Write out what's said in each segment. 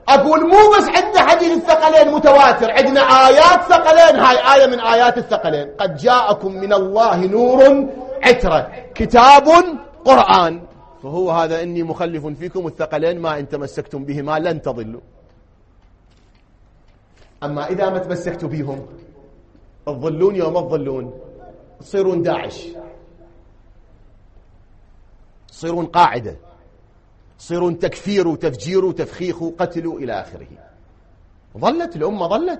أقول مو بس عندنا حديث الثقلين متواتر، عندنا آيات ثقلين. هاي آية من آيات الثقلين: قد جاءكم من الله نور عترة كتاب قرآن. فهو هذا إني مخلف فيكم الثقلين ما إن تمسكتم بهما لن تضلوا. أما إذا ما تمسكتوا بهم تضلون يوم تضلون، تصيرون داعش، تصيرون قاعدة، تصيرون تكفير وتفجير وتفخيخ وقتل إلى آخره. ظلت الأمة ظلت.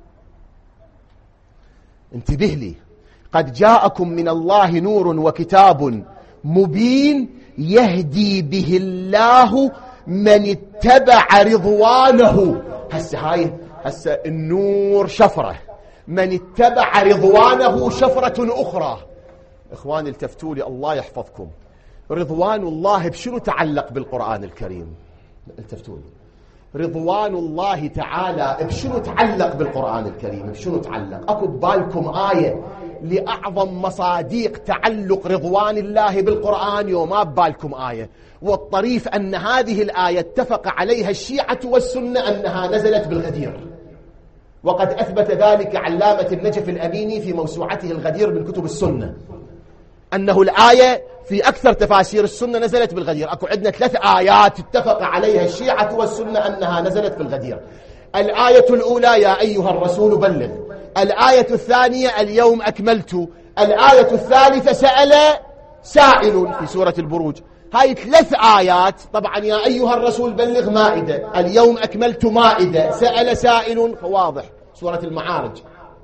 انتبه لي: قد جاءكم من الله نور وكتاب مبين يهدي به الله من اتبع رضوانه. هسه النور شفرة، من اتبع رضوانه شفرة أخرى. إخواني التفتوا لي الله يحفظكم، رضوان الله بشنو تعلق بالقرآن الكريم؟ التفتوا لي، رضوان الله تعالى بشنو تعلق بالقرآن الكريم؟ بشنو تعلق؟ أكو ببالكم آية لأعظم مصاديق تعلق رضوان الله بالقرآن وما ببالكم آية؟ والطريف أن هذه الآية اتفق عليها الشيعة والسنة أنها نزلت بالغدير، وقد أثبت ذلك علامة النجف الأميني في موسوعته الغدير من كتب السنة، أنه الآية في أكثر تفاسير السنة نزلت بالغدير. أكو عندنا 3 آيات اتفق عليها الشيعة والسنة أنها نزلت بالغدير. الآية الأولى: يا أيها الرسول بلغ. الآية الثانية: اليوم أكملت. الآية الثالثة: سأل سائل في سورة البروج. هاي 3 آيات. طبعا يا أيها الرسول بلغ مائدة، اليوم أكملت مائدة، سأل سائل واضح سورة المعارج.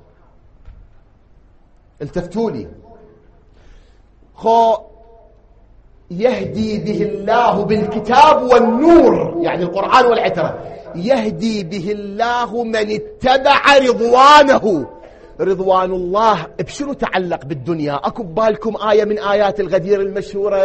التفتوا لي، يهدي به الله بالكتاب والنور، يعني القرآن والعترة، يهدي به الله من اتبع رضوانه. رضوان الله بشنو تعلق بالدنيا؟ أكو ببالكم آية من آيات الغدير المشهورة: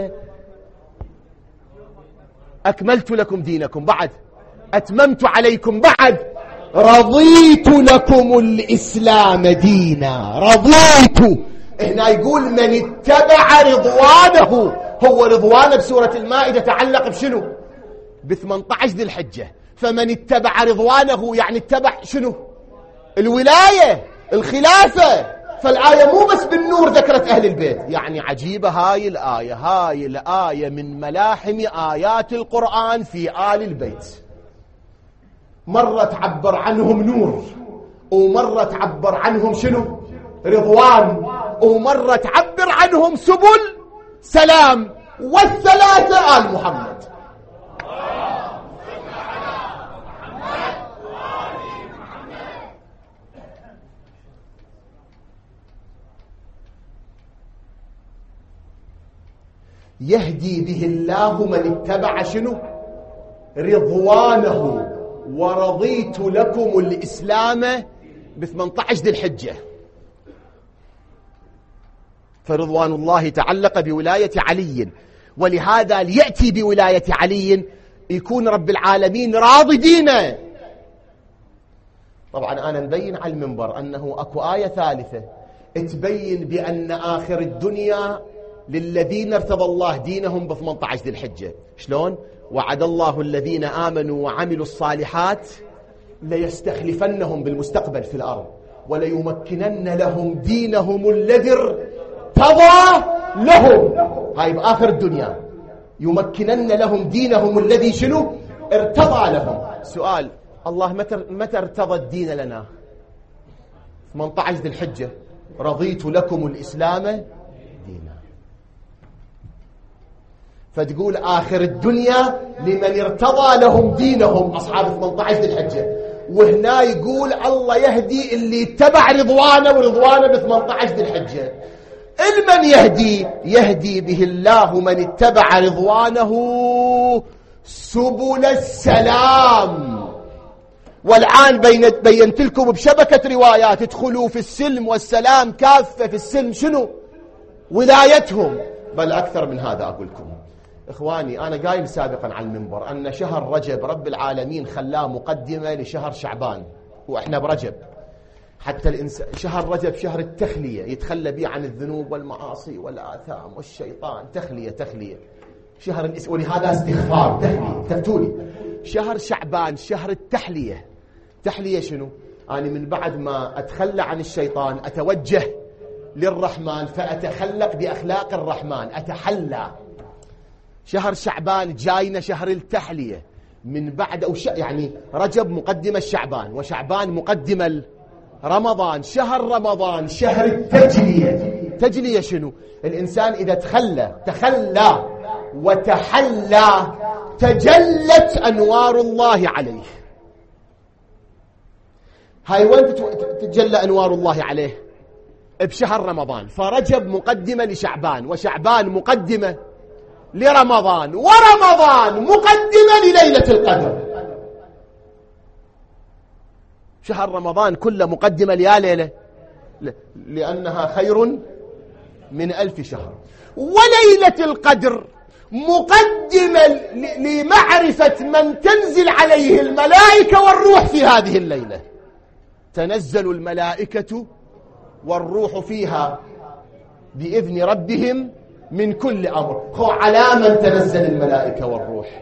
أكملت لكم دينكم، بعد أتممت عليكم، بعد رضيت لكم الإسلام دينا. رضيت. هنا يقول من اتبع رضوانه. هو رضوانه بسورة المائدة تعلق بشنو؟ ب18 ذي الحجة. فمن اتبع رضوانه يعني اتبع شنو؟ الولاية، الخلافة. فالآية مو بس بالنور ذكرت أهل البيت. يعني عجيبة هاي الآية. هاي الآية من ملاحم آيات القرآن في آل البيت. مرة تعبر عنهم نور، ومرة تعبر عنهم شنو؟ رضوان، ومرة تعبر عنهم سبل سلام. والثلاثة آل محمد. يهدي به الله من اتبع شنو؟ رضوانه. ورضيت لكم الإسلام ب18 ذي الحجة. فرضوان الله تعلق بولاية علي، ولهذا ليأتي بولاية علي يكون رب العالمين راضي دينه. طبعا أنا مبين على المنبر أنه أكو آية ثالثة تبين بأن آخر الدنيا للذين ارتضى الله دينهم ب18 ذي الحجة. شلون؟ وعد الله الذين آمنوا وعملوا الصالحات ليستخلفنهم بالمستقبل في الأرض وليمكنن لهم دينهم الذي ارتضى لهم. هاي بآخر الدنيا، يمكنن لهم دينهم الذي شنو؟ ارتضى لهم. سؤال: الله متى ارتضى الدين لنا؟ 18 ذي الحجة. رضيت لكم الإسلام دينا. فتقول آخر الدنيا لمن ارتضى لهم دينهم أصحاب 18 ذي الحجة، وهنا يقول الله يهدي اللي اتبع رضوانه ورضوانه ب18 ذي الحجة. المن يهدي؟ يهدي به الله من اتبع رضوانه سبل السلام. والآن بينت لكم بشبكة روايات ادخلوا في السلم والسلام كافة. في السلم شنو؟ ولايتهم. بل أكثر من هذا أقول لكم إخواني، أنا قايل سابقا على المنبر أن شهر رجب رب العالمين خلاه مقدمة لشهر شعبان، وإحنا برجب. حتى الإنسان شهر رجب شهر التخلية، يتخلى به عن الذنوب والمعاصي والآثام والشيطان. تخلية شهر ولهذا استغفار تخلية. تفتولي شهر شعبان شهر التحلية. تحلية شنو؟ أنا من بعد ما أتخلى عن الشيطان أتوجه للرحمن فأتخلق بأخلاق الرحمن، أتحلى. شهر شعبان جاينا شهر التحلية من بعد يعني رجب مقدمة الشعبان، وشعبان مقدمة رمضان. شهر رمضان شهر التجلية. تجلية شنو؟ الإنسان إذا تخلى وتحلى تجلت أنوار الله عليه. هاي وين تتجلى أنوار الله عليه؟ بشهر رمضان. فرجب مقدمة لشعبان، وشعبان مقدمة لرمضان، ورمضان مقدمة لليلة القدر. شهر رمضان كله مقدمة ليا ليلة، لأنها خير من 1000 شهر. وليلة القدر مقدمة لمعرفة من تنزل عليه الملائكة والروح في هذه الليلة. تنزل الملائكة والروح فيها بإذن ربهم من كل أمر. هو على من تنزل الملائكة والروح؟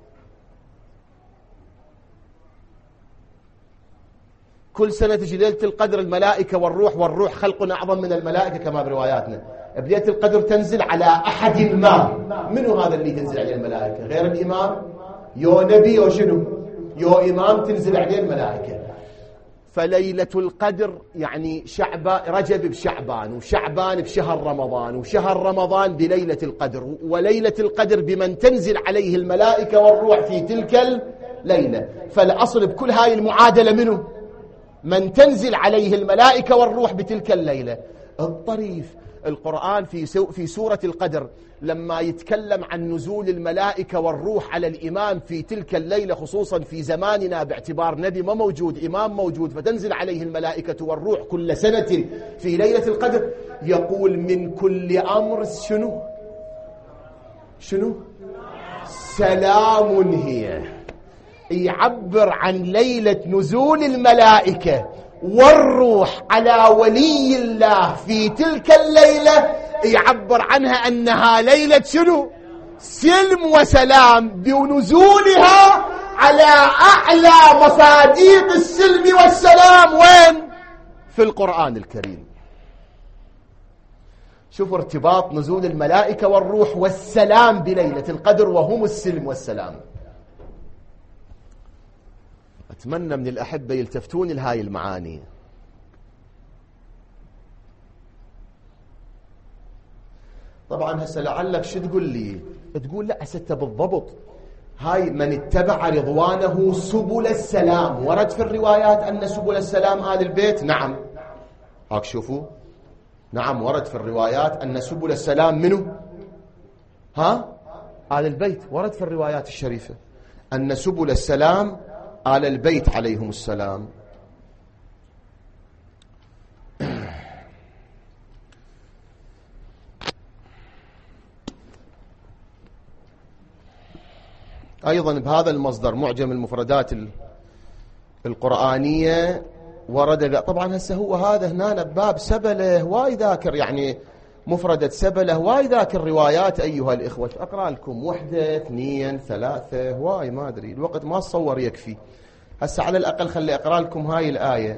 كل سنة تجي ليلة القدر الملائكة والروح خلق أعظم من الملائكة كما برواياتنا. بليلة القدر تنزل على أحد ما. منو هذا اللي تنزل عليه الملائكة؟ غير الإمام؟ يو نبي يو شنو؟ يو إمام تنزل عليه الملائكة. فليلة القدر يعني رجب بشعبان، وشعبان بشهر رمضان، وشهر رمضان بليلة القدر، وليلة القدر بمن تنزل عليه الملائكة والروح في تلك الليلة. فالأصل بكل هاي المعادلة منه؟ من تنزل عليه الملائكة والروح بتلك الليلة. الطريف القرآن في سورة القدر لما يتكلم عن نزول الملائكة والروح على الإمام في تلك الليلة، خصوصا في زماننا باعتبار نبي ما موجود، إمام موجود، فتنزل عليه الملائكة والروح كل سنة في ليلة القدر، يقول من كل أمر شنو؟ سلام هي. يعبر عن ليلة نزول الملائكة والروح على ولي الله في تلك الليلة، يعبر عنها أنها ليلة شنو؟ سلم وسلام، بنزولها على أعلى مصادق السلم والسلام. وين؟ في القرآن الكريم. شوفوا ارتباط نزول الملائكة والروح والسلام بليلة القدر، وهم السلم والسلام. أتمنى من الأحبة يلتفتون لهاي المعاني. طبعا هسه لعلك شو تقول لي؟ تقول لا هسه بالضبط هاي من اتبع رضوانه سبل السلام. ورد في الروايات أن سبل السلام آل البيت. نعم، هاك شوفوا، نعم ورد في الروايات أن سبل السلام منه؟ آل البيت. ورد في الروايات الشريفة أن سبل السلام آل البيت عليهم السلام. أيضا بهذا المصدر معجم المفردات القرآنية ورد. طبعا هسه هو هذا هنا باب سبله واي ذاكر، يعني مفردة سبله واي ذاكر روايات أيها الإخوة. أقرأ لكم 1 2 3 واي ما أدري، الوقت ما تصور يكفي. هسه على الأقل خلي أقرأ لكم هاي الآية.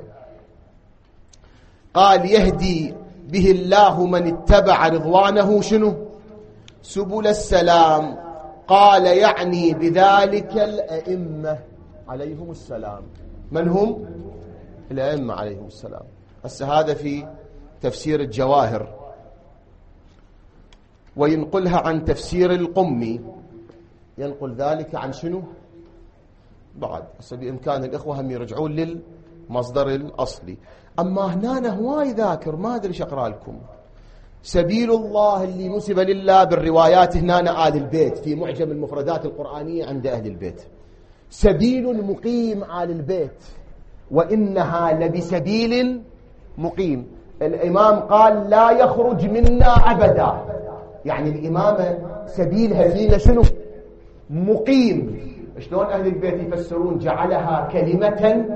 قال يهدي به الله من اتبع رضوانه شنو؟ سبل السلام. قال يعني بذلك الأئمة عليهم السلام. من هم؟ الأئمة عليهم السلام. هسه هذا في تفسير الجواهر، وينقلها عن تفسير القمي، ينقل ذلك عن شنو؟ بعد هسه بإمكان الإخوة هم يرجعون للمصدر الأصلي. أما هنا هواي ذاكر ما أدري أقرأ لكم. سبيل الله اللي نسب لله بالروايات هنا آل البيت في معجم المفردات القرآنية عند أهل البيت. سبيل مقيم آل البيت، وإنها لبسبيل مقيم. الإمام قال لا يخرج منا أبدا، يعني الإمامة سبيلها فينا شنو؟ مقيم. شلون أهل البيت يفسرون؟ جعلها كلمة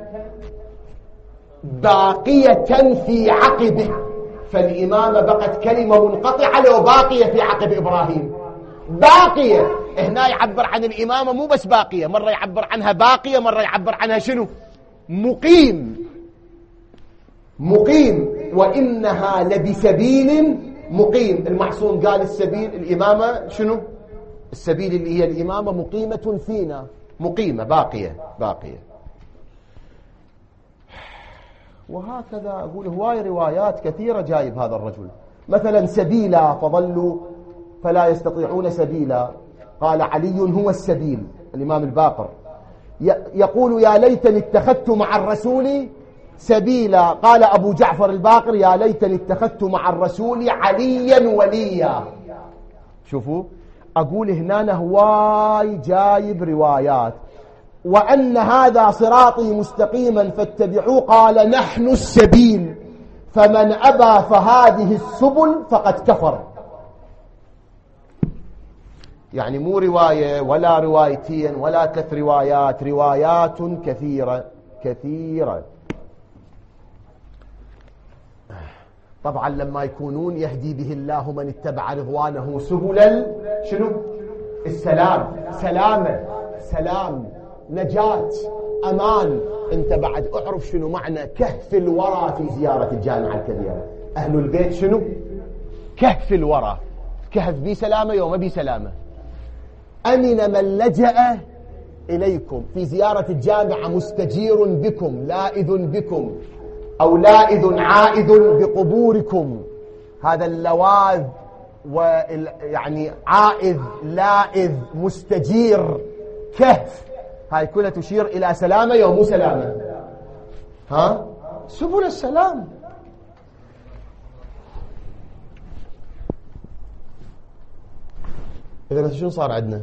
باقية في عقبه، فالإمامة بقت كلمة منقطعة لو باقية في عقب إبراهيم، باقية. هنا يعبر عن الإمامة مو بس باقية، مرة يعبر عنها باقية، مرة يعبر عنها شنو؟ مقيم. مقيم. وإنها لبسبيل مقيم. المعصوم قال السبيل، الإمامة شنو؟ السبيل اللي هي الإمامة مقيمة فينا، مقيمة باقية باقية. وهكذا أقول هواي روايات كثيرة جايب هذا الرجل. مثلا سبيلا فظلوا فلا يستطيعون سبيلا، قال علي هو السبيل، الإمام الباقر يقول يا ليتني اتخذت مع الرسول سبيلا، قال أبو جعفر الباقر يا ليتني اتخذت مع الرسول عليا وليا. شوفوا أقول هنا هواي جايب روايات. وأن هذا صراطي مستقيما فاتبعوه، قال نحن السبيل، فمن أبى فهذه السبل فقد كفر. يعني مو رواية ولا روايتين ولا 3 روايات، روايات كثيرة كثيرة. طبعا لما يكونون يهدي به الله من اتبع رضوانه سبل شنو؟ السلام، سلامة، سلام، نجاة، أمان. انت بعد اعرف شنو معنى كهف الورى في زيارة الجامعة الكبيرة. أهل البيت شنو؟ كهف الورى. كهف بي سلامة يوم بي سلامة. أمن من لجأ إليكم في زيارة الجامعة مستجير بكم لائذ بكم، أو لائذ عائذ بقبوركم. هذا اللواذ يعني عائذ لائذ مستجير كهف، هاي كلها تشير إلى سلامة يوم سلامة. ها سبل السلام. إذا شنو صار عندنا؟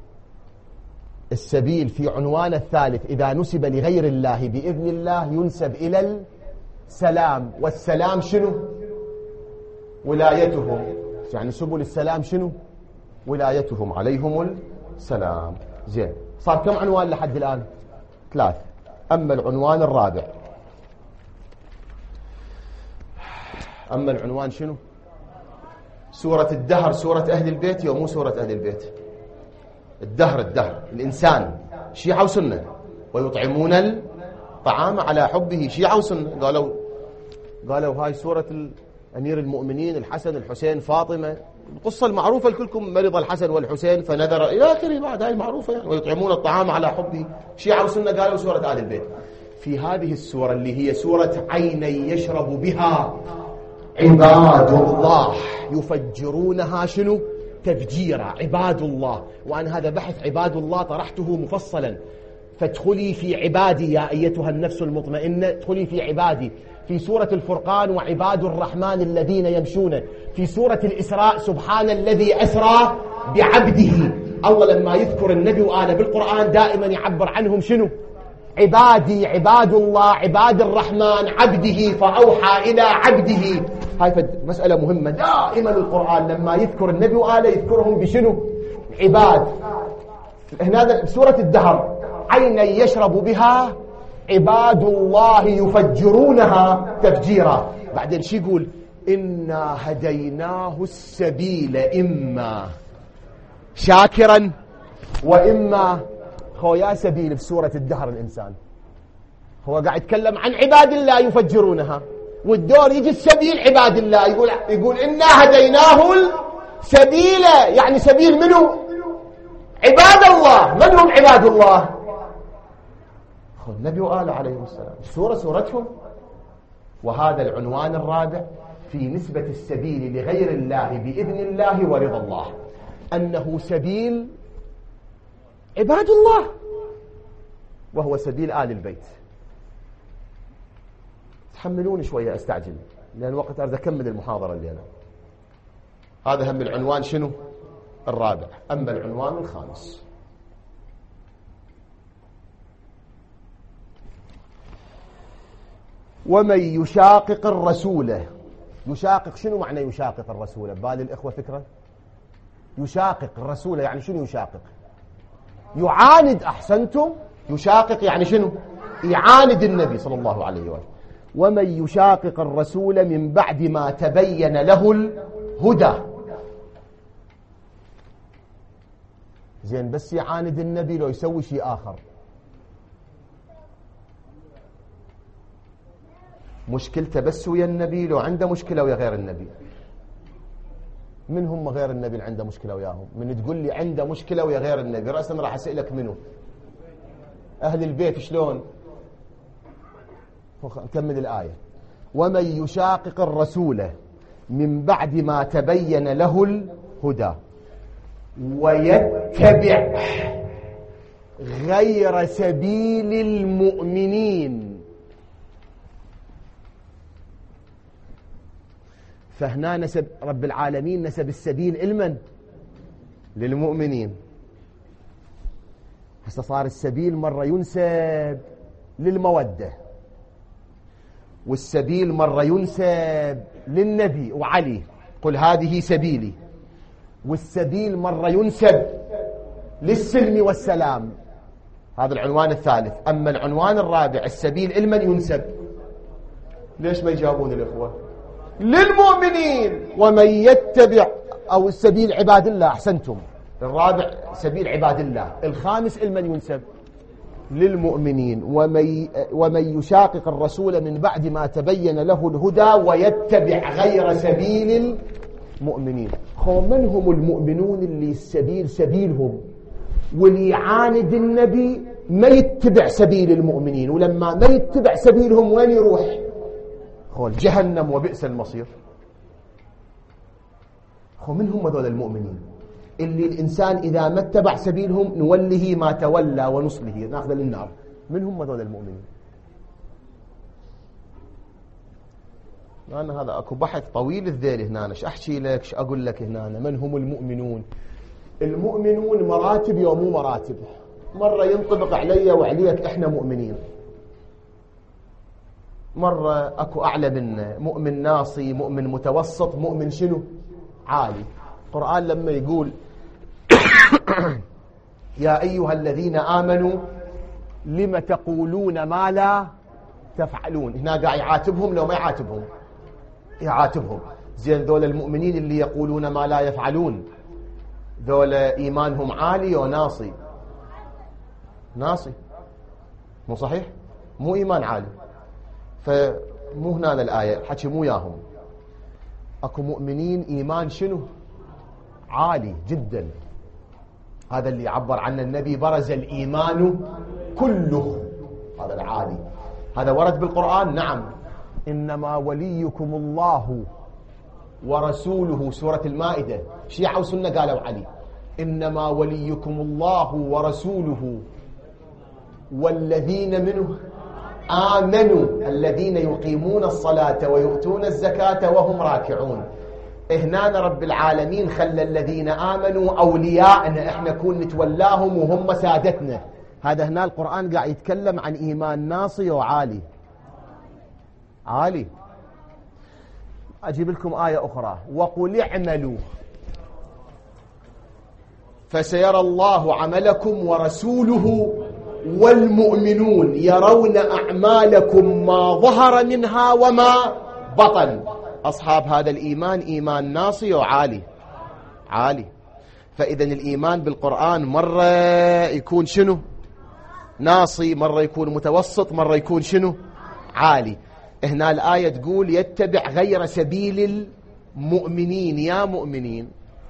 السبيل في عنوان الثالث إذا نسب لغير الله بإذن الله ينسب إلى السلام. والسلام شنو؟ ولايتهم. يعني سبل السلام شنو؟ ولايتهم، عليهم السلام. زين، صار كم عنوان لحد الآن؟ 3. أما العنوان الرابع، أما العنوان شنو؟ سورة الدهر، سورة أهل البيت يوم مو سورة أهل البيت. الدهر، الدهر الإنسان شيعة وسنة، ويطعمون الطعام على حبه شيعة وسنة. قالوا هاي سورة أمير المؤمنين الحسن الحسين فاطمة، القصة المعروفة لكلكم، مرض الحسن والحسين فنذر إلى آخره، بعد هاي المعروفة يعني. ويطعمون الطعام على حبه شيعة وسنة، قالوا سورة آل البيت. في هذه السورة اللي هي سورة عيني يشرب بها عباد الله يفجرونها شنو؟ تفجيرا. عباد الله، وأنا هذا بحث عباد الله طرحته مفصلا. فادخلي في عبادي يا أيتها النفس المطمئنة، ادخلي في عبادي. في سورة الفرقان وعباد الرحمن الذين يمشون. في سورة الإسراء سبحان الذي أسرى بعبده. الله لما يذكر النبي وآله بالقرآن دائما يعبر عنهم شنو؟ عبادي، عباد الله، عباد الرحمن، عبده، فأوحى إلى عبده. هاي مسألة مهمة. دائما القرآن لما يذكر النبي وآله يذكرهم بشنو؟ عباد. هنا سورة الدهر عيني يشرب بها عباد الله يفجرونها تفجيرا. بعدين شو يقول؟ إنا هديناه السبيل إما شاكرا وإما خويا سبيل. في سورة الدهر الإنسان هو قاعد يتكلم عن عباد الله يفجرونها، والدور يجي السبيل عباد الله. يقول إنا هديناه السبيل، يعني سبيل منه؟ عباد الله. من هم عباد الله؟ النبي وآله عليه السلام. السورة سورتهم. وهذا العنوان الرابع في نسبة السبيل لغير الله بإذن الله ورضا الله، أنه سبيل عباد الله وهو سبيل آل البيت. تحملوني شوية أستعجل لأن وقت أريد أكمل المحاضرة اللي أنا. هذا هم العنوان شنو؟ الرابع. أما العنوان الخامس، ومن يشاقق الرسول. يشاقق، شنو معنى يشاقق الرسول؟ ببال الإخوة فكرة. يشاقق الرسول يعني شنو؟ يشاقق يعاند. أحسنتم. يشاقق يعني شنو؟ يعاند النبي صلى الله عليه وآله. ومن يشاقق الرسول من بعد ما تبين له الهدى. زين بس يعاند النبي لو يسوي شيء آخر؟ مشكلته بس ويا النبي لو عنده مشكلة ويا غير النبي؟ من هم غير النبي اللي عنده مشكلة وياهم؟ من تقول لي عنده مشكلة ويا غير النبي رأسا راح أسألك منه؟ أهل البيت شلون؟ نكمل الآية. ومن يشاقق الرسول من بعد ما تبين له الهدى ويتبع غير سبيل المؤمنين. فهنا نسب رب العالمين نسب السبيل علما للمؤمنين. هسه صار السبيل مرة ينسب للمودة، والسبيل مرة ينسب للنبي وعلي، قل هذه سبيلي. والسبيل مرة ينسب للسلم والسلام، هذا العنوان الثالث. أما العنوان الرابع السبيل علما ينسب، ليش ما يجاوبون الإخوة؟ للمؤمنين. ومن يتبع، أو السبيل عباد الله، أحسنتم، الرابع سبيل عباد الله، الخامس علما ينسب للمؤمنين. ومن يشاقق الرسول من بعد ما تبين له الهدى ويتبع غير سبيل المؤمنين. من هم المؤمنون اللي السبيل سبيلهم، واللي يعاند النبي ما يتبع سبيل المؤمنين، ولما ما يتبع سبيلهم وين يروح؟ جهنم وبئس المصير. من هم ذول المؤمنين اللي الإنسان إذا ما اتبع سبيلهم نوله ما تولى ونصله ناخذ للنار؟ من هم ذول المؤمنين؟ أنا هذا أكو بحث طويل الذيل هنا، ايش أحكي لك، ايش أقول لك هنا. من هم المؤمنون؟ المؤمنون مراتب ومو مراتب. مرة ينطبق علي وعليك إحنا مؤمنين، مرة أكو أعلى منا، مؤمن ناصي، مؤمن متوسط، مؤمن شنو؟ عالي. القرآن لما يقول يا أيها الذين آمنوا لم تقولون ما لا تفعلون، هنا قاعد يعاتبهم لو ما يعاتبهم؟ يعاتبهم. زين ذول المؤمنين اللي يقولون ما لا يفعلون، ذول إيمانهم عالي وناصي؟ ناصي، مو صحيح؟ مو إيمان عالي. فمو هنا الآية حكي مو ياهم. أكو مؤمنين إيمان شنو؟ عالي جدا. هذا اللي عبر عنه النبي برز الإيمان كله، هذا العالي. هذا ورد بالقرآن، نعم. إنما وليكم الله ورسوله، سورة المائدة. شيعة وسنة قالوا علي إنما وليكم الله ورسوله والذين منه آمنوا الذين يقيمون الصلاة ويؤتون الزكاة وهم راكعون. هنا رب العالمين خلى الذين آمنوا أولياءنا، احنا كون نتولاهم وهم سادتنا. هذا هنا القرآن قاعد يتكلم عن إيمان ناصي وعالي. عالي. أجيب لكم آية أخرى، وقل اعملوا فسيرى الله عملكم ورسوله والمؤمنون يرون أعمالكم ما ظهر منها وما بطن. أصحاب هذا الإيمان إيمان ناصي وعالي، عالي. فإذا الإيمان بالقرآن مرة يكون شنو؟ ناصي، مرة يكون متوسط، مرة يكون شنو؟ عالي. هنا الآية تقول يتبع غير سبيل المؤمنين. يا مؤمنين،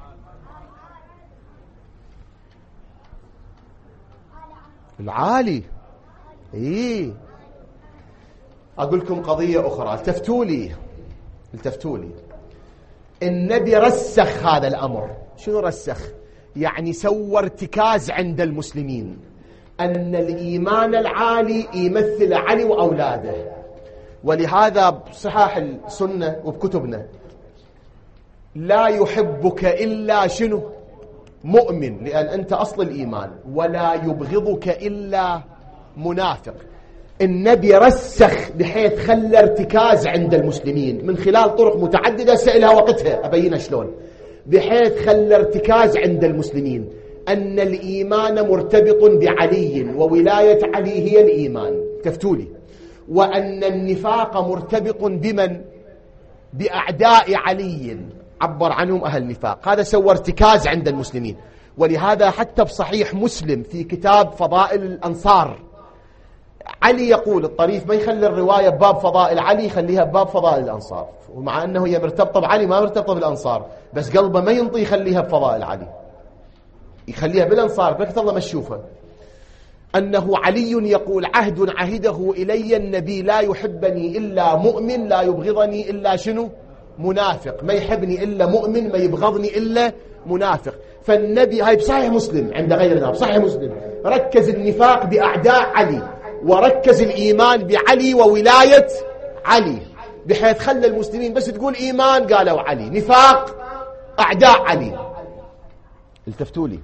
العالي. إيه، أقول لكم قضية أخرى، التفتوا لي. النبي رسخ هذا الأمر. شنو رسخ؟ يعني سوى ارتكاز عند المسلمين أن الإيمان العالي يمثل علي وأولاده. ولهذا بصحاح السنة وبكتبنا لا يحبك إلا شنو؟ مؤمن، لأن أنت أصل الإيمان. ولا يبغضك إلا منافق. النبي رسخ بحيث خلى ارتكاز عند المسلمين من خلال طرق متعددة سئلها وقتها أبينها شلون، بحيث خلى ارتكاز عند المسلمين أن الإيمان مرتبط بعلي وولاية علي هي الإيمان، تفتولي، وأن النفاق مرتبط بمن؟ بأعداء علي، عبر عنهم أهل النفاق. هذا سوى ارتكاز عند المسلمين. ولهذا حتى بصحيح مسلم في كتاب فضائل الأنصار علي يقول الطريف ما يخلي الرواية بباب فضائل علي، يخليها بباب فضائل الأنصار، ومع أنه هي مرتبطة بعلي ما مرتبطة بالأنصار، بس قلبه ما ينطي يخليها بفضائل علي، يخليها بالأنصار. بركة الله ما تشوفها أنه علي يقول عهد عهده إلي النبي لا يحبني إلا مؤمن لا يبغضني إلا شنو؟ منافق. ما يحبني إلا مؤمن، ما يبغضني إلا منافق. فالنبي هاي بصحيح مسلم عند غيرنا، بصحيح مسلم ركز النفاق بأعداء علي وركز الإيمان بعلي وولاية علي، بحيث خلى المسلمين بس تقول إيمان قالوا علي، نفاق أعداء علي. التفتوا لي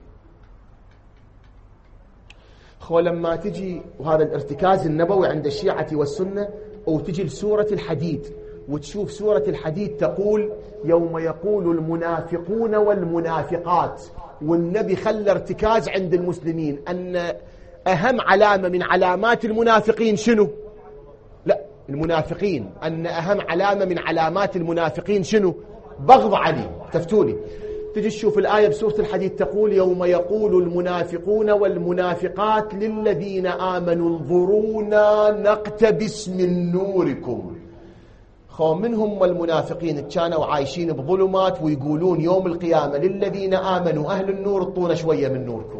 خو لما تجي، وهذا الارتكاز النبوي عند الشيعة والسنة، وتجي لسورة الحديد وتشوف سورة الحديد تقول يوم يقول المنافقون والمنافقات، والنبي خلى ارتكاز عند المسلمين أن أهم علامة من علامات المنافقين شنو؟ لا، المنافقين أن أهم علامة من علامات المنافقين شنو؟ بغض علي. تفتولي تجي تشوف الآية بسورة الحديد تقول يوم يقول المنافقون والمنافقات للذين آمنوا انظرونا نقتبس من نوركم. خو منهم والمنافقين كانوا عايشين بظلمات ويقولون يوم القيامة للذين آمنوا أهل النور اطونا شوية من نوركم.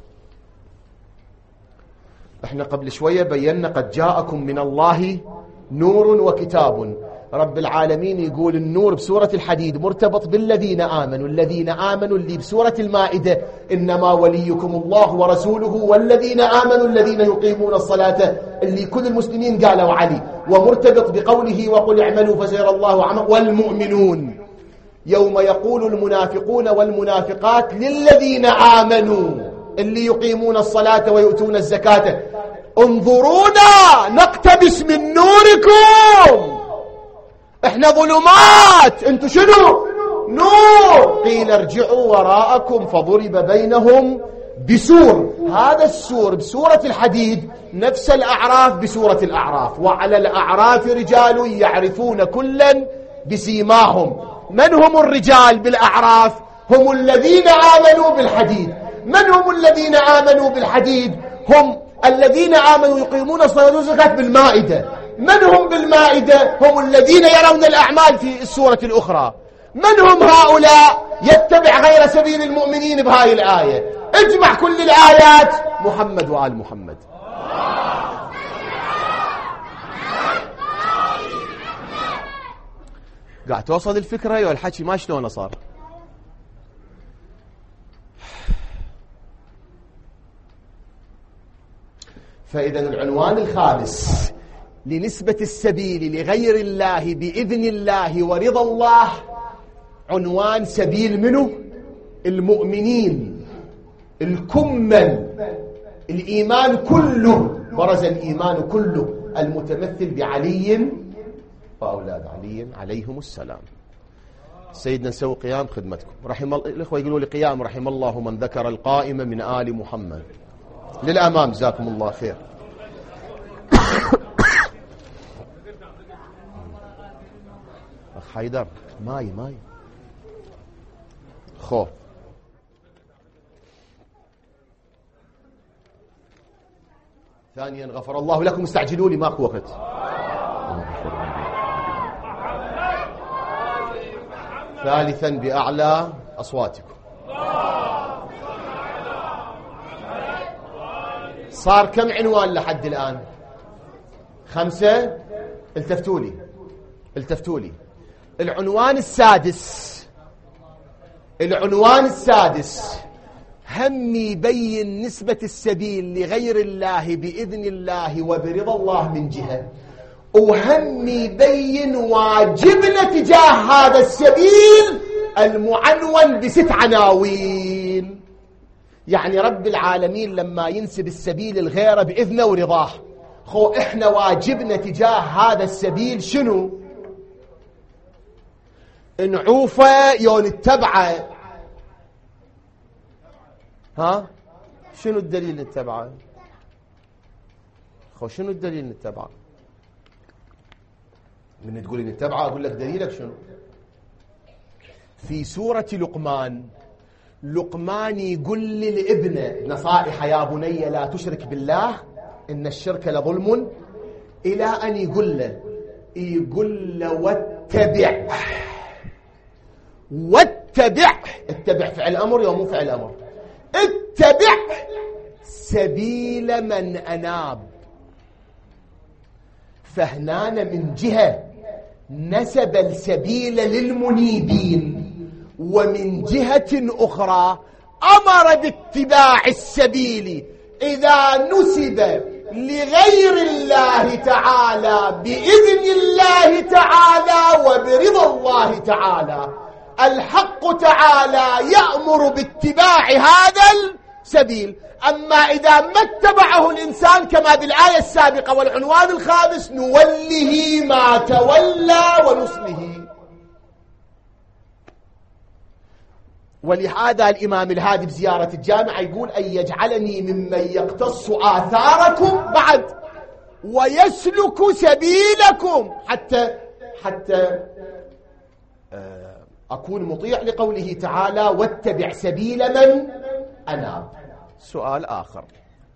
احنا قبل شوية بينا قد جاءكم من الله نور وكتاب. رب العالمين يقول النور بسورة الحديد مرتبط بالذين آمنوا، الذين آمنوا اللي بسورة المائدة إنما وليكم الله ورسوله والذين آمنوا الذين يقيمون الصلاة، اللي كل المسلمين قالوا علي، ومرتبط بقوله وقل اعملوا فسيرى الله عمل والمؤمنون. يوم يقول المنافقون والمنافقات للذين آمنوا اللي يقيمون الصلاة ويؤتون الزكاة انظرونا نقتبس من نوركم، احنا ظلمات انتو شنو؟ نور. قيل ارجعوا وراءكم فضرب بينهم بسور. هذا السور بسورة الحديد نفس الأعراف بسورة الأعراف، وعلى الأعراف رجال يعرفون كلا بسيماهم. من هم الرجال بالأعراف؟ هم الذين آمنوا بالحديد. من هم الذين آمنوا بالحديد؟ هم الذين آمنوا يقيمون الصلاة والزكاة بالمائدة. من هم بالمائدة؟ هم الذين يرون الأعمال في السورة الأخرى. من هم هؤلاء؟ يتبع غير سبيل المؤمنين بهاي الآية. اجمع كل الآيات محمد وآل محمد. قاعد توصل الفكرة يا الحكي ما شلونه صار. فإذا العنوان الخامس لنسبة السبيل لغير الله بإذن الله ورضا الله عنوان سبيل منه؟ المؤمنين الكمل. الإيمان كله، برز الإيمان كله المتمثل بعلي وأولاد علي عليهم السلام. سيدنا نسوي قيام خدمتكم. رحم الله الإخوة يقولوا لي قيام رحم الله من ذكر القائم من آل محمد. للأمام جزاكم الله خير. أخ حيدر ماي خو ثانيا غفر الله لكم استعجلوا لي ماكو وقت. ثالثا بأعلى أصواتكم. صار كم عنوان لحد الآن؟ 5. التفتوا لي. العنوان السادس هم يبين نسبة السبيل لغير الله بإذن الله وبرضا الله من جهة، وهم يبين واجبنا تجاه هذا السبيل المعنون ب6 عناوين. يعني رب العالمين لما ينسب السبيل الغير بإذنه ورضاه، خو إحنا واجبنا تجاه هذا السبيل شنو؟ نعوفه يون نتبعه. ها شنو الدليل نتبعه؟ خو شنو الدليل نتبعه؟ من تقولي نتبعه أقول لك دليلك شنو؟ في سورة لقمان لقمان يقول للابن نصائح يا بني لا تشرك بالله إن الشرك لظلم، إلى أن يقول له واتبع اتبع فعل أمر يوم مو فعل أمر، اتبع سبيل من أناب. فهنانا من جهة نسب السبيل للمنيبين، ومن جهة أخرى أمر باتباع السبيل إذا نسب لغير الله تعالى بإذن الله تعالى وبرضا الله تعالى. الحق تعالى يأمر باتباع هذا السبيل، أما إذا ما اتبعه الإنسان كما بالآية السابقة والعنوان الخامس نوله ما تولى ونصله. ولهذا الإمام الهادي بزيارة الجامعة يقول أن يجعلني ممن يقتص آثاركم بعد ويسلك سبيلكم حتى أكون مطيع لقوله تعالى واتبع سبيل من أناب. سؤال آخر،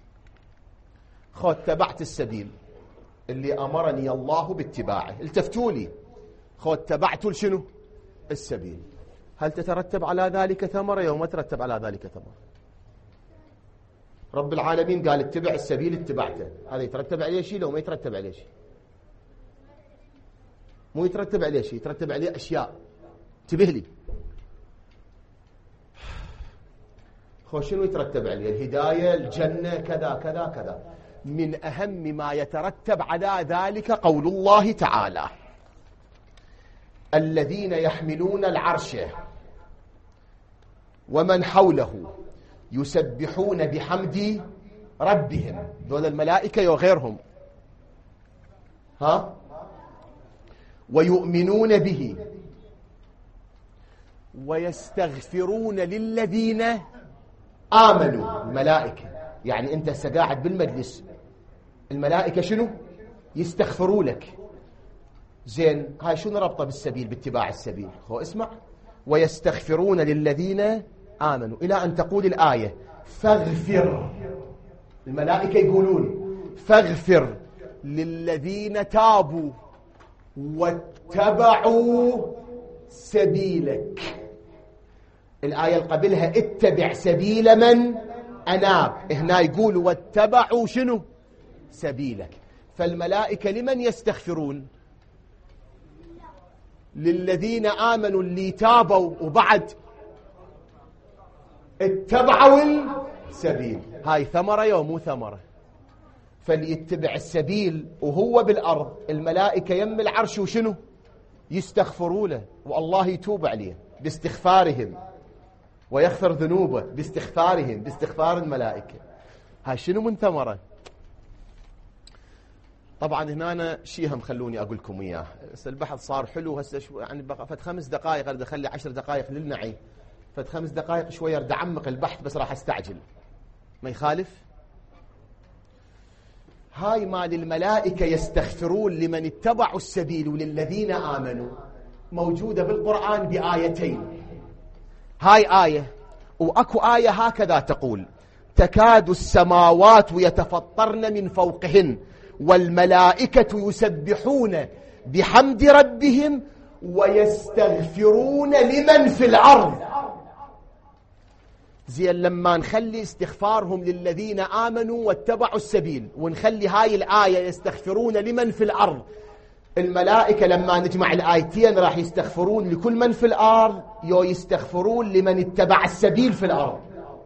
اتبعت السبيل اللي أمرني الله باتباعه، التفتوا لي، اتبعت شنو السبيل، هل تترتب على ذلك ثمرة يوم ترتب على ذلك ثمرة؟ رب العالمين قال اتبع السبيل اتبعته، هذا يترتب عليه شيء لو ما يترتب عليه شيء؟ مو يترتب عليه شيء، يترتب عليه أشياء. انتبه لي، شنو يترتب عليه؟ الهداية، الجنة، كذا كذا كذا. من أهم ما يترتب على ذلك قول الله تعالى الذين يحملون العرش ومن حوله يسبحون بحمد ربهم، دول الملائكة وغيرهم، ويؤمنون به ويستغفرون للذين آمنوا. الملائكة يعني أنت قاعد بالمجلس، الملائكة شنو؟ يستغفروا لك. زين، هاي شنو ربطه بالسبيل، باتباع السبيل؟ اسمع، ويستغفرون للذين آمنوا إلى أن تقول الآية فاغفر. الملائكة يقولون فاغفر للذين تابوا واتبعوا سبيلك. الآية اللي قبلها اتبع سبيل من أناب، هنا يقول واتبعوا شنو سبيلك. فالملائكة لمن يستغفرون؟ للذين آمنوا اللي تابوا وبعد اتبعوا السبيل. هاي ثمرة يوم مو ثمرة. فليتبع السبيل وهو بالأرض، الملائكة يم العرش وشنو يستغفروا له، والله يتوب عليه باستغفارهم ويغفر ذنوبه باستغفارهم، باستغفار الملائكة. هاي شنو من ثمرة؟ طبعا هنا شيء هم خلوني أقول لكم إياه. البحث صار حلو هسه يعني بقى فت 5 دقائق، أريد أخلي 10 دقائق للنعي، فت 5 دقائق شوية أريد أعمق البحث، بس راح أستعجل ما يخالف. هاي مال الملائكة يستغفرون لمن اتبعوا السبيل وللذين آمنوا موجودة بالقرآن بآيتين. هاي آية، وأكو آية هكذا تقول تكاد السماوات يتفطرن من فوقهن والملائكة يسبحون بحمد ربهم ويستغفرون لمن في الأرض. زين، لما نخلي استغفارهم للذين آمنوا واتبعوا السبيل ونخلي هاي الآية يستغفرون لمن في الأرض، الملائكة لما نجمع الآيتين راح يستغفرون لكل من في الأرض يستغفرون لمن اتبع السبيل في الأرض.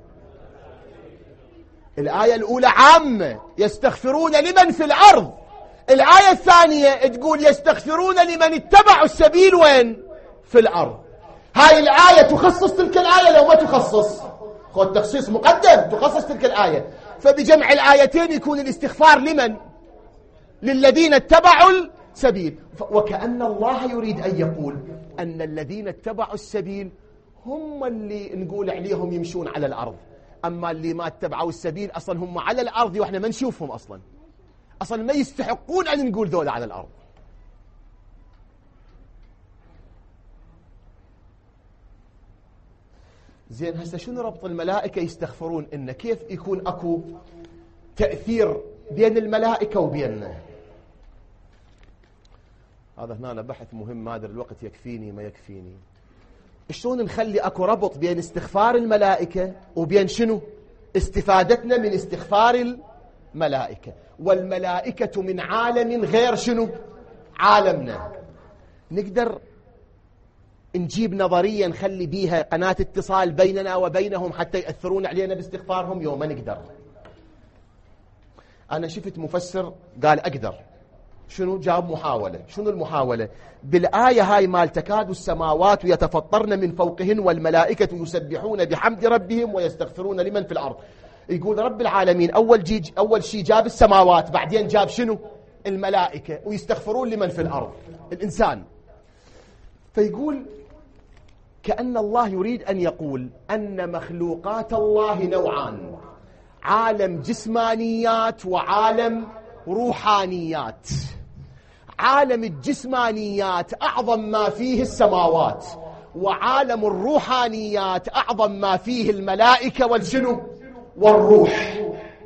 الآية الأولى عامة يستغفرون لمن في الأرض، الآية الثانية تقول يستغفرون لمن اتبعوا السبيل وين؟ في الأرض. هاي الآية تخصص تلك الآية لو ما تخصص، خذ تخصيص مقدم تخصص تلك الآية. فبجمع الآيتين يكون الاستغفار لمن؟ للذين اتبعوا السبيل. وكأن الله يريد أن يقول أن الذين اتبعوا السبيل هم اللي نقول عليهم يمشون على الأرض، أما اللي ما اتبعوا السبيل أصلا هم على الأرض وإحنا ما نشوفهم، أصلا ما يستحقون أن نقول ذولا على الأرض. زين هسه شنو ربط الملائكة يستغفرون؟ إن كيف يكون أكو تأثير بين الملائكة وبيننا؟ هذا هنا بحث مهم، ما أدري الوقت يكفيني ما يكفيني. شلون نخلي أكو ربط بين استغفار الملائكة وبين شنو؟ استفادتنا من استغفار الملائكة. والملائكة من عالم غير شنو؟ عالمنا. نقدر نجيب نظرية نخلي بيها قناة اتصال بيننا وبينهم حتى يأثرون علينا باستغفارهم؟ يوم ما نقدر. أنا شفت مفسر قال أقدر. شنو؟ جاب محاولة. شنو المحاولة؟ بالآية هاي مال تكاد السماوات يتفطرن من فوقهن والملائكة يسبحون بحمد ربهم ويستغفرون لمن في الأرض. يقول رب العالمين أول شيء جاب السماوات، بعدين جاب شنو؟ الملائكة، ويستغفرون لمن في الأرض، الإنسان. فيقول كأن الله يريد أن يقول أن مخلوقات الله نوعان: عالم جسمانيات وعالم روحانيات. عالم الجسمانيات أعظم ما فيه السماوات، وعالم الروحانيات أعظم ما فيه الملائكة والشنو؟ والروح.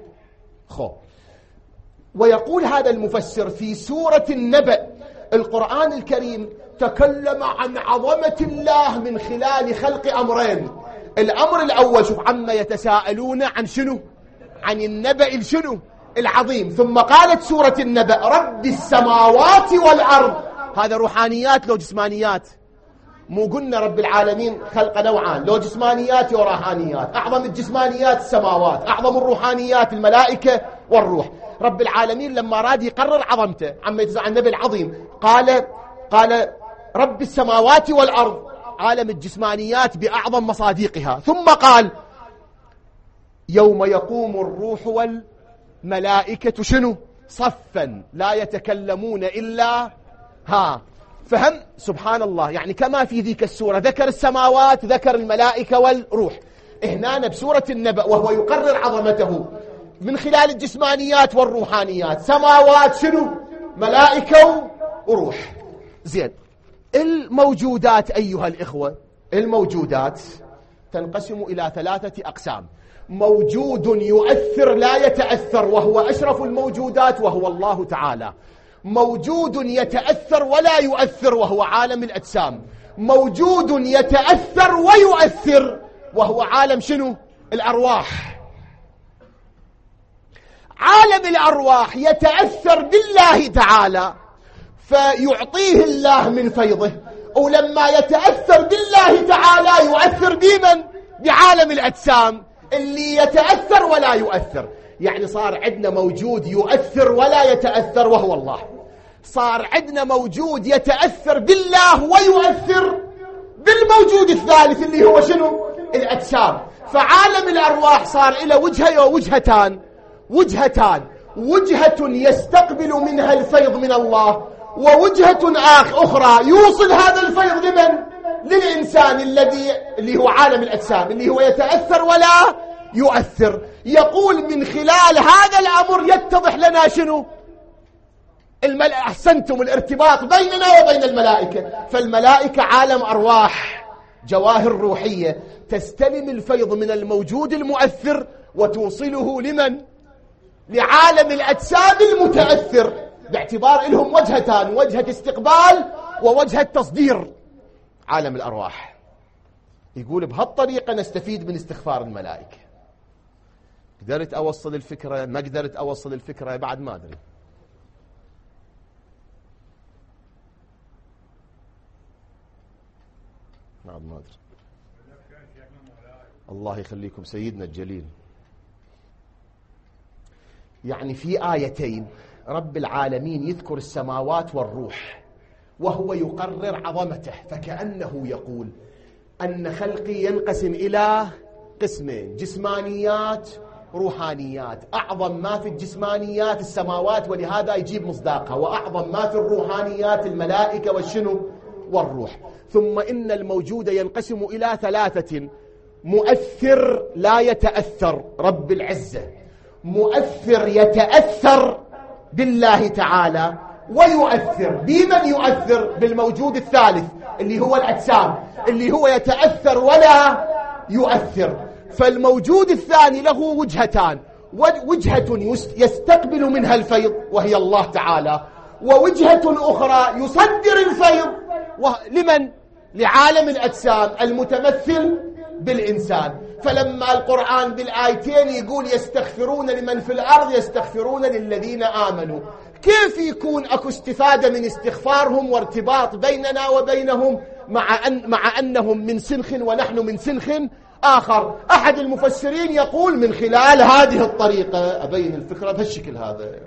ويقول هذا المفسر في سورة النبأ: القرآن الكريم تكلم عن عظمة الله من خلال خلق أمرين. الأمر الأول شوف: عما يتساءلون عن شنو؟ عن النبأ الشنو؟ العظيم. ثم قالت سورة النبأ: رب السماوات والأرض. هذا روحانيات لو جسمانيات؟ مو قلنا رب العالمين خلق نوعان، لو جسمانيات وروحانيات. أعظم الجسمانيات السماوات، أعظم الروحانيات الملائكة والروح. رب العالمين لما راد يقرر عظمته عما يتساءل عن النبأ العظيم قال رب السماوات والأرض، عالم الجسمانيات بأعظم مصادقها. ثم قال: يوم يقوم الروح والملائكة شنو؟ صفا لا يتكلمون إلا ها. فهم؟ سبحان الله. يعني كما في ذيك السورة ذكر السماوات ذكر الملائكة والروح، هنا بسورة النبأ وهو يقرر عظمته من خلال الجسمانيات والروحانيات. سماوات شنو؟ ملائكة وروح. زين، الموجودات أيها الإخوة، الموجودات تنقسم إلى 3 أقسام: موجود يؤثر لا يتأثر وهو أشرف الموجودات وهو الله تعالى، موجود يتأثر ولا يؤثر وهو عالم الأجسام، موجود يتأثر ويؤثر وهو عالم شنو؟ الأرواح. عالم الأرواح يتأثر بالله تعالى فيعطيه الله من فيضه، ولما يتأثر بالله تعالى يؤثر بمن؟ بعالم الأجسام اللي يتأثر ولا يؤثر. يعني صار عندنا موجود يؤثر ولا يتأثر وهو الله، صار عندنا موجود يتأثر بالله ويؤثر بالموجود الثالث اللي هو شنو؟ الأجسام. فعالم الأرواح صار إلى وجهة ووجهتان، وجهة يستقبل منها الفيض من الله، ووجهة أخرى يوصل هذا الفيض لمن؟ للإنسان اللي هو عالم الأجسام، اللي هو يتأثر ولا يؤثر. يقول من خلال هذا الأمر يتضح لنا شنو؟ أحسنتم، الارتباط بيننا وبين الملائكة. فالملائكة عالم أرواح، جواهر روحية تستلم الفيض من الموجود المؤثر وتوصله لمن؟ لعالم الأجسام المتأثر، باعتبار لهم وجهتان: وجهة استقبال ووجهة تصدير. عالم الأرواح. يقول بهالطريقة نستفيد من استغفار الملائكة. قدرت أوصل الفكرة؟ ما قدرت أوصل الفكرة؟ بعد ما أدري. بعد ما أدري. الله يخليكم سيدنا الجليل. يعني في آيتين رب العالمين يذكر السماوات والروح وهو يقرر عظمته، فكأنه يقول أن خلقي ينقسم إلى قسمين: جسمانيات روحانيات. أعظم ما في الجسمانيات السماوات ولهذا يجيب مصداقها، وأعظم ما في الروحانيات الملائكة والشنو؟ والروح. ثم إن الموجود ينقسم إلى 3: مؤثر لا يتأثر، رب العزة، مؤثر يتأثر بالله تعالى ويؤثر بمن؟ يؤثر بالموجود الثالث اللي هو الأجسام، اللي هو يتأثر ولا يؤثر. فالموجود الثاني له وجهتان، وجهة يستقبل منها الفيض وهي الله تعالى، ووجهة أخرى يصدر الفيض لمن؟ لعالم الأجسام المتمثل بالإنسان. فلما القرآن بالآيتين يقول يستغفرون لمن في الأرض يستغفرون للذين آمنوا، كيف يكون أكو استفادة من استغفارهم وارتباط بيننا وبينهم مع أنهم من سنخ ونحن من سنخ آخر؟ أحد المفسرين يقول من خلال هذه الطريقة أبين الفكرة بهالشكل هذا.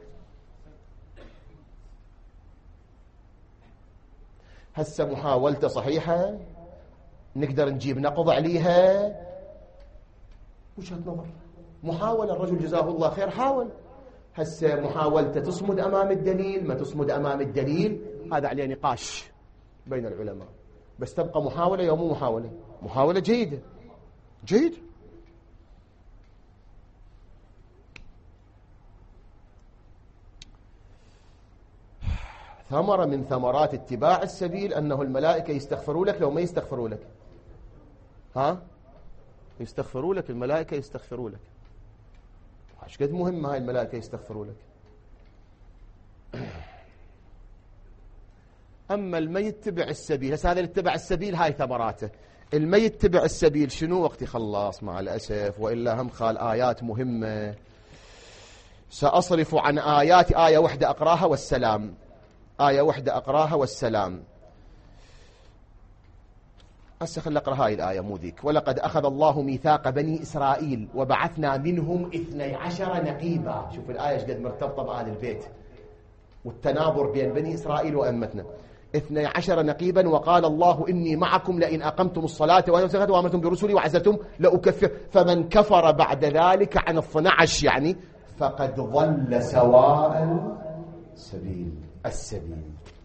هسه محاولته صحيحة، نقدر نجيب نقض عليها، وجهة نظر، محاولة. الرجل جزاه الله خير حاول. هسه محاولته تصمد أمام الدليل، ما تصمد أمام الدليل، هذا عليه نقاش بين العلماء، بس تبقى محاولة أو مو محاولة؟ محاولة جيدة جيد. ثمرة من ثمرات اتباع السبيل أنه الملائكة يستغفروا لك لو ما يستغفروا لك. يستغفروا لك الملائكة، يستغفروا لك. عش قد مهمة هاي الملائكة يستغفروا لك. أما الميت تبع السبيل، هذا اللي اتبع السبيل هاي ثمراته. الميت تبع السبيل شنو؟ وقتي خلاص مع الأسف، وإلا هم خال آيات مهمة. سأصرف عن آيات، آية واحدة أقراها والسلام، آية واحدة أقراها والسلام. هسه خلنا نقرأ هاي الآية مو ذيك. ولقد أخذ الله ميثاق بني إسرائيل وبعثنا منهم 12 نقيبا. شوف الآية ايش قد مرتبطة بآل البيت والتناظر بين بني إسرائيل وأمتنا. 12 نقيبا. وقال الله إني معكم لئن أقمتم الصلاة وآمنتم برسلي وعزلتم لأكفر. فمن كفر بعد ذلك عن 12 يعني فقد ضل سواء السبيل.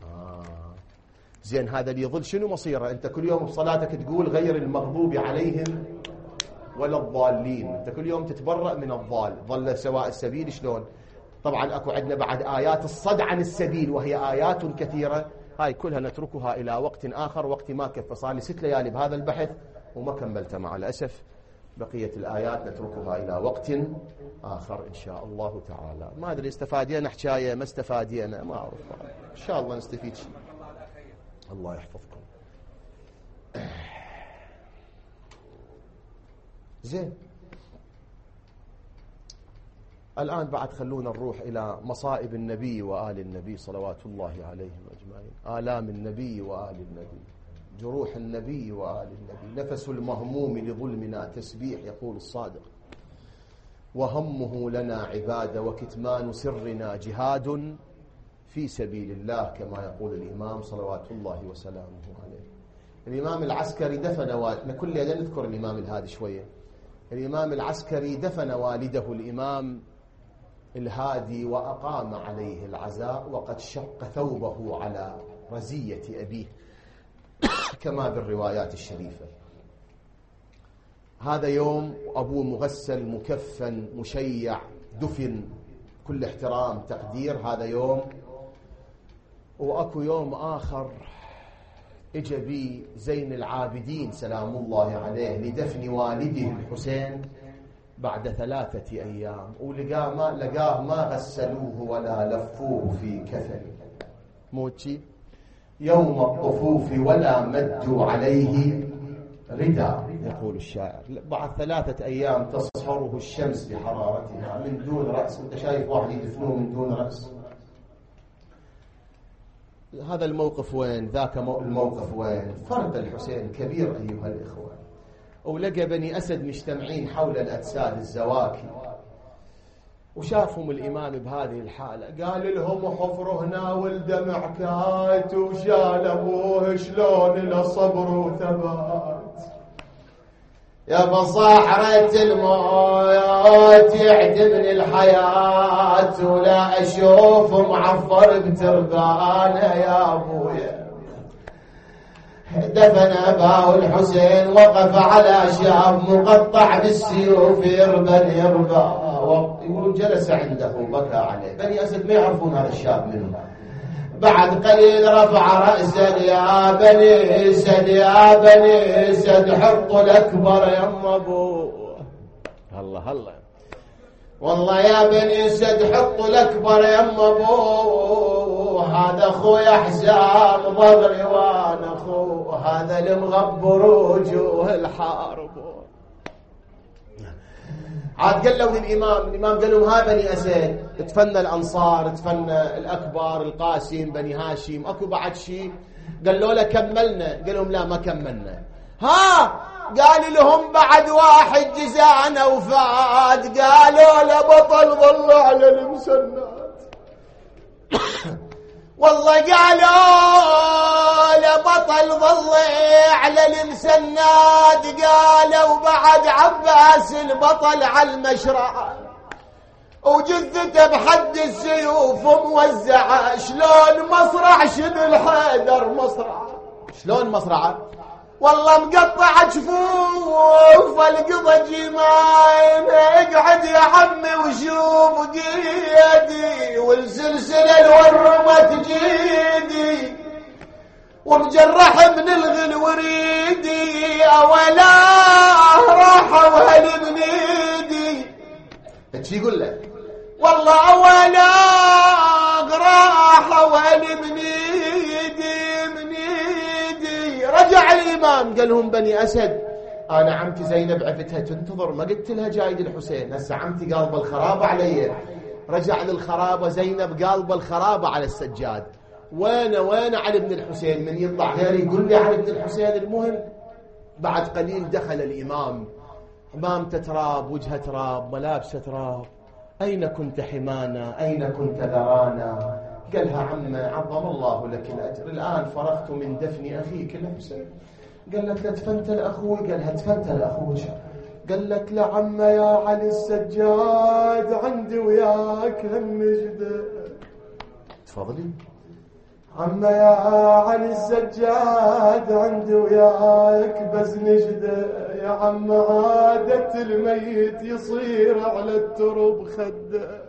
زين، هذا اللي يظل شنو مصيره؟ أنت كل يوم بصلاتك تقول غير المغضوب عليهم ولا الضالين، أنت كل يوم تتبرأ من الضال، ظل سواء السبيل. شلون؟ طبعا أكو عندنا بعد آيات الصد عن السبيل وهي آيات كثيرة، هاي كلها نتركها إلى وقت آخر. وقت ما كفى، صار لي 6 ليالي بهذا البحث وما كملته مع الأسف. بقية الآيات نتركها إلى وقت آخر إن شاء الله تعالى. ما أدري استفادينا حكاية ما استفادينا، ما أعرف، إن شاء الله نستفيد شيء. الله يحفظكم. زين، الآن بعد خلونا نروح إلى مصائب النبي وآل النبي صلوات الله عليهم أجمعين، آلام النبي وآل النبي، جروح النبي وآل النبي. نفس المهموم لظلمنا تسبيح، يقول الصادق، وهمه لنا عبادة، وكتمان سرنا جهاد في سبيل الله، كما يقول الإمام صلوات الله وسلامه عليه. الإمام العسكري دفن والده، كلنا نذكر الإمام الهادي شوية. الإمام العسكري دفن والده الإمام الهادي وأقام عليه العزاء، وقد شق ثوبه على رزية أبيه كما بالروايات الشريفة. هذا يوم أبوه مغسل مكفن مشيع دفن، كل احترام تقدير. هذا يوم. وأكو يوم آخر إجا بي زين العابدين سلام الله عليه لدفن والده الحسين بعد 3 أيام، لقاه ما غسلوه ولا لفوه في كفن، موتي يوم الطفوف ولا مدوا عليه رداء، يقول الشاعر. بعد 3 أيام تصهره الشمس بحرارتها من دون رأس. انت شايف واحد يدفنوه من دون رأس؟ هذا الموقف وين؟ ذاك الموقف وين؟ فرد الحسين كبير أيها الإخوة، ولقى بني أسد مجتمعين حول الأجساد الزواكي، وشافهم الإمام بهذه الحالة، قال لهم حفروا هنا والدمع كات، وشال أبوه شلون لصبر وثبات، يا بصاحرة الموت يعدمني الحياة، ولا أشوف معفر بتربانه يا أبويا. دفن أباه الحسين، وقف على شاب مقطع بالسيوف يربى، يقول جلس عنده بكى عليه. بني أسد ما يعرفون هذا الشاب منه، بعد قليل رفع رأسا يا بني سد يا بني سد حطوا الأكبر يا أبوه. الله الله والله يا بني سد حطوا الأكبر يا أبوه. هذا أخويا حسام ضغري وأنا أخوه هذا المغبر وجوه الحارب. عاد قالوا الإمام قال لهم ها بني أسد تفنى الأنصار تفنى الأكبر القاسم بني هاشم أكو بعد شيء؟ قالوا له كملنا. قال لهم لا ما كملنا. ها قال لهم بعد واحد جزانا وفات. قالوا له بطل ظل على المسنات. والله قالوا له بطل ظل على المسنات. قالوا بعد عباس البطل على المشرع وجثته بحد السيوف موزعه. شلون مصرع شنو الحيدر مصرع؟ شلون مصرعه؟ والله مقطع جفوف القضى جيمان. اقعد يا عمي وشوف قيدي والسلسله الورمت جيدي ومجرح من الغل وريدي اولا راحه وهل بنيدي. ايش يقول له؟ والله اولا راحه وهل بنيدي منيدي. رجع الامام قال لهم بني اسد انا عمتي زينب عفتها تنتظر ما قلت لها جايد الحسين. هسه عمتي قالبه الخرابه علي. رجع للخرابه زينب قالبه الخرابه على السجاد. وين علي بن الحسين؟ من يطلع غيري يقول لي علي بن الحسين. المهم بعد قليل دخل الامام امامته تراب وجهه تراب ملابسه تراب. اين كنت حمانا اين كنت ذرانا؟ قالها عمه عظم الله لك الاجر الان فرغت من دفن اخيك الحسين. قال لك دفنت الاخوي؟ قالها دفنت الاخوي. قال لك لعمه يا علي السجاد عندي وياك هالنجده. تفضلي. عمه يا علي السجاد عندي وياك بس نجده. يا عم عادة الميت يصير على الترب خده.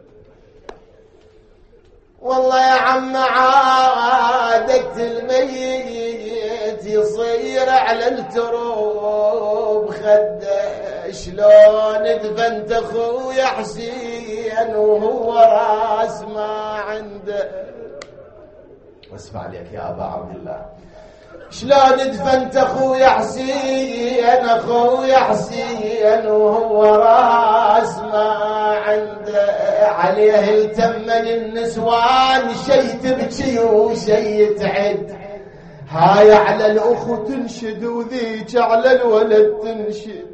والله يا عم عادة الميت يصير على الترب خده. شلون دفنت اخويا حسين وهو راس ما عنده. واسمع لك يا ابا عبد الله. شلون دفنت اخويا حسين وهو راس ما عنده. عليه التمن النسوان شي تبكي وشي تعد. هاي على الاخو تنشد وذيك على الولد تنشد.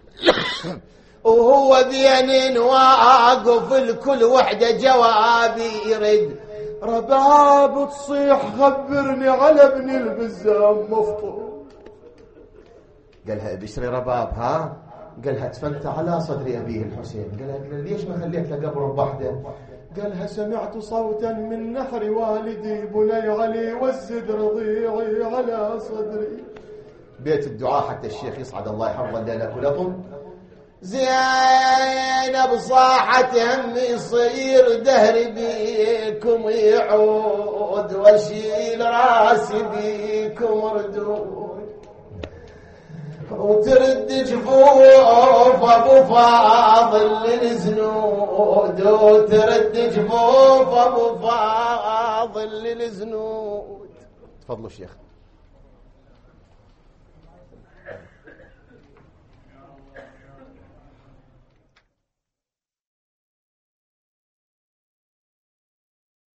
وهو بينين واقف الكل وحده جوابي يرد. رباب تصيح خبرني على ابن البزام مفطور. قالها بشري رباب ها؟ قالها دفنت على صدر أبيه الحسين. قالها ليش ما خليت له قبر بوحده؟ قالها سمعت صوتا من نحر والدي بني علي والزد رضيعي على صدري. بيت الدعاء حتى الشيخ يصعد الله يحفظه الليلة كلكم. زينب صاحت هم يصير دهري بيكم يعود واشيل راسي بيكم ردود. وترد جفوف ابو فاضل للزنود. وترد جفوف ابو فاضل للزنود. تفضلوا شيخ.